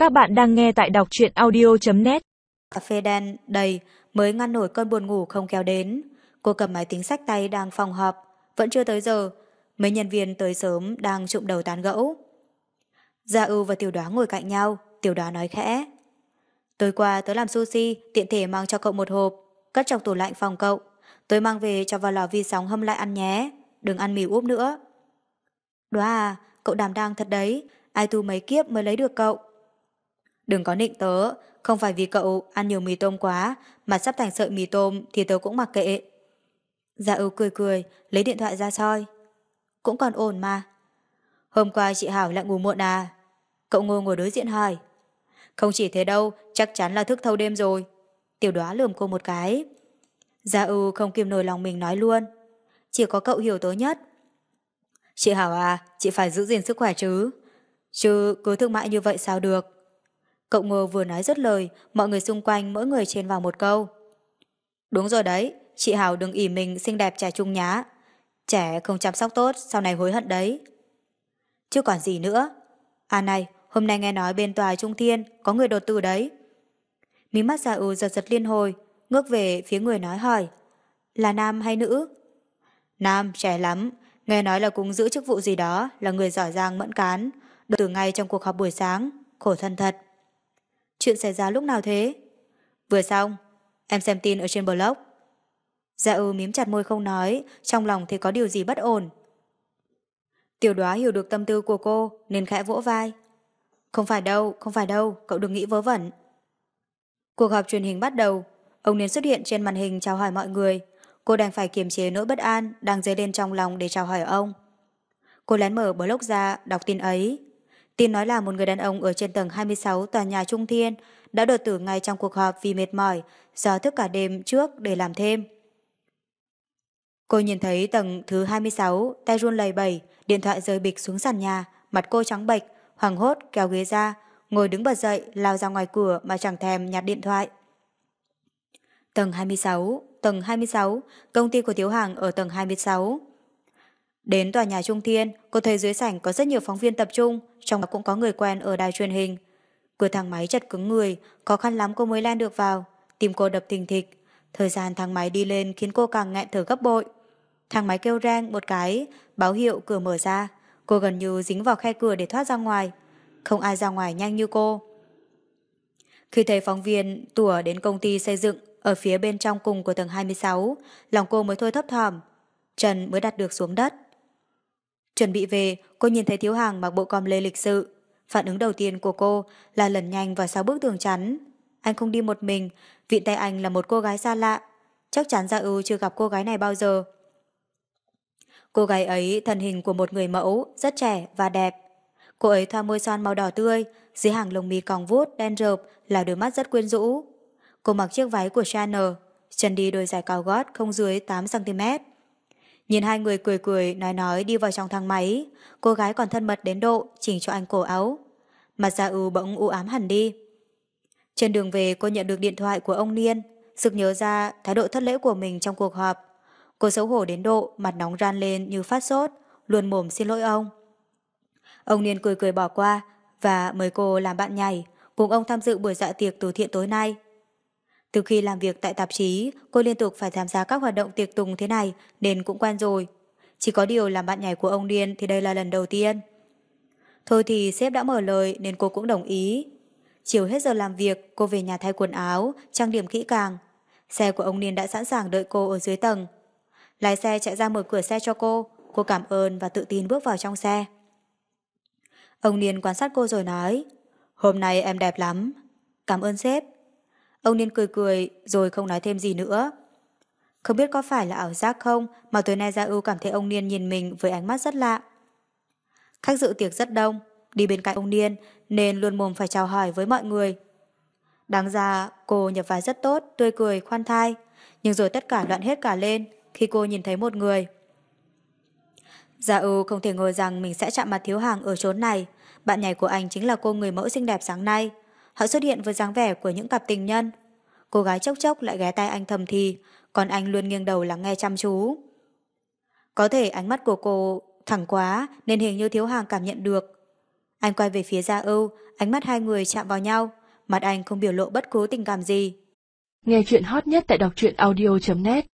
Các bạn đang nghe tại đọc truyện audio.net. Cà phê đen đầy mới ngăn nổi cơn buồn ngủ không kéo đến. Cô cầm máy tính xách tay đang phòng họp. Vẫn chưa tới giờ. Mấy nhân viên tới sớm đang trụm đầu tán gẫu. Gia Ưu và Tiểu Đoá ngồi cạnh nhau. Tiểu Đoá nói khẽ: tối qua tớ làm sushi, tiện thể mang cho cậu một hộp, cất trong tủ lạnh phòng cậu. Tớ mang về cho vào lò vi sóng hâm lại ăn nhé. Đừng ăn mì úp nữa. Đoá à, cậu đảm đang thật đấy. Ai tu mấy kiếp mới lấy được cậu. Đừng có nịnh tớ, không phải vì cậu ăn nhiều mì tôm quá mà sắp thành sợi mì tôm thì tớ cũng mặc kệ. Dạ Ưu cười cười, lấy điện thoại ra soi. Cũng còn ổn mà. Hôm qua chị Hảo lại ngủ muộn à? Cậu Ngô ngồi đối diện hỏi. Không chỉ thế đâu, chắc chắn là thức thâu đêm rồi. Tiểu Đoá lườm cô một cái. Dạ Ưu không kìm nổi lòng mình nói luôn. Chỉ có cậu hiểu tớ nhất. Chị Hảo à, chị phải giữ gìn sức khỏe chứ. Chứ cứ thức mãi như vậy sao được. Cậu Ngô vừa nói dứt lời, mọi người xung quanh mỗi người chen vào một câu. Đúng rồi đấy, chị Hảo đừng ỷ mình xinh đẹp trẻ trung nhá. Trẻ không chăm sóc tốt, sau này hối hận đấy. Chứ còn gì nữa. À này, hôm nay nghe nói bên tòa Trung Thiên có người đột tử đấy. Mí mắt Gia Ưu giật giật liên hồi, ngước về phía người nói hỏi. Là nam hay nữ? Nam, trẻ lắm. Nghe nói là cũng giữ chức vụ gì đó, là người giỏi giang mẫn cán. Đột tử ngay trong cuộc họp buổi sáng. Khổ thân thật. Chuyện xảy ra lúc nào thế? Vừa xong, em xem tin ở trên blog. Dạ mím chặt môi không nói, trong lòng thì có điều gì bất ổn. Tiểu Đoá hiểu được tâm tư của cô nên khẽ vỗ vai. Không phải đâu, cậu đừng nghĩ vớ vẩn. Cuộc họp truyền hình bắt đầu, ông Niên xuất hiện trên màn hình chào hỏi mọi người. Cô đành phải kiềm chế nỗi bất an đang dấy lên trong lòng để chào hỏi ông. Cô lén mở blog ra đọc tin ấy. Tin nói là một người đàn ông ở trên tầng 26 tòa nhà Trung Thiên đã đột tử ngay trong cuộc họp vì mệt mỏi do thức cả đêm trước để làm thêm. Cô nhìn thấy tầng thứ 26, tay run lẩy bẩy, điện thoại rơi bịch xuống sàn nhà, mặt cô trắng bệch, hoảng hốt kéo ghế ra, ngồi đứng bật dậy, lao ra ngoài cửa mà chẳng thèm nhặt điện thoại. Tầng 26, công ty của Thiếu Hàng ở tầng 26. Đến tòa nhà Trung Thiên, cô thấy dưới sảnh có rất nhiều phóng viên tập trung, trong đó cũng có người quen ở đài truyền hình. Cửa thang máy chật cứng người, khó khăn lắm cô mới lên được vào, tim cô đập thình thịch. Thời gian thang máy đi lên khiến cô càng nghẹn thở gấp bội. Thang máy kêu reng một cái, báo hiệu cửa mở ra. Cô gần như dính vào khe cửa để thoát ra ngoài. Không ai ra ngoài nhanh như cô. Khi thấy phóng viên tủa đến công ty xây dựng ở phía bên trong cùng của tầng 26, lòng cô mới thôi thấp thỏm. Chân mới đặt được xuống đất. Chuẩn bị về, cô nhìn thấy Thiếu Hàng mặc bộ com lê lịch sự. Phản ứng đầu tiên của cô là lẩn nhanh vào sau bức tường chắn. Anh không đi một mình, vịn tay anh là một cô gái xa lạ. Chắc chắn Gia Ưu chưa gặp cô gái này bao giờ. Cô gái ấy thân hình của một người mẫu, rất trẻ và đẹp. Cô ấy thoa môi son màu đỏ tươi, dưới hàng lông mi cong vút, đen rợp là đôi mắt rất quyến rũ. Cô mặc chiếc váy của Chanel, chân đi đôi giày cao gót không dưới 8 cm. Nhìn hai người cười cười nói đi vào trong thang máy, cô gái còn thân mật đến độ chỉnh cho anh cổ áo. Mặt Gia Ưu bỗng u ám hẳn đi. Trên đường về cô nhận được điện thoại của ông Niên, sực nhớ ra thái độ thất lễ của mình trong cuộc họp. Cô xấu hổ đến độ mặt nóng ran lên như phát sốt, luôn mồm xin lỗi ông. Ông Niên cười cười bỏ qua và mời cô làm bạn nhảy, cùng ông tham dự buổi dạ tiệc từ thiện tối nay. Từ khi làm việc tại tạp chí, cô liên tục phải tham gia các hoạt động tiệc tùng thế này nên cũng quen rồi. Chỉ có điều làm bạn nhảy của ông Niên thì đây là lần đầu tiên. Thôi thì sếp đã mở lời nên cô cũng đồng ý. Chiều hết giờ làm việc, cô về nhà thay quần áo, trang điểm kỹ càng. Xe của ông Niên đã sẵn sàng đợi cô ở dưới tầng. Lái xe chạy ra mở cửa xe cho cô cảm ơn và tự tin bước vào trong xe. Ông Niên quan sát cô rồi nói, hôm nay em đẹp lắm. Cảm ơn sếp. Ông Niên cười cười rồi không nói thêm gì nữa. Không biết có phải là ảo giác không mà tối nay Gia Ưu cảm thấy ông Niên nhìn mình với ánh mắt rất lạ. Khách dự tiệc rất đông, đi bên cạnh ông Niên nên luôn mồm phải chào hỏi với mọi người. Đáng ra cô nhập vai rất tốt, tươi cười, khoan thai, nhưng rồi tất cả loạn hết cả lên khi cô nhìn thấy một người. Gia Ưu không thể ngờ rằng mình sẽ chạm mặt Thiếu Hàng ở chốn này. Bạn nhảy của anh chính là cô người mẫu xinh đẹp sáng nay. Họ xuất hiện với dáng vẻ của những cặp tình nhân. Cô gái chốc chốc lại ghé tai anh thầm thì, còn anh luôn nghiêng đầu lắng nghe chăm chú. Có thể ánh mắt của cô thẳng quá nên hình như Thiếu Hàng cảm nhận được. Anh quay về phía Gia Ưu, ánh mắt hai người chạm vào nhau, mặt anh không biểu lộ bất cứ tình cảm gì. Nghe chuyện hot nhất tại đọc truyện audio.net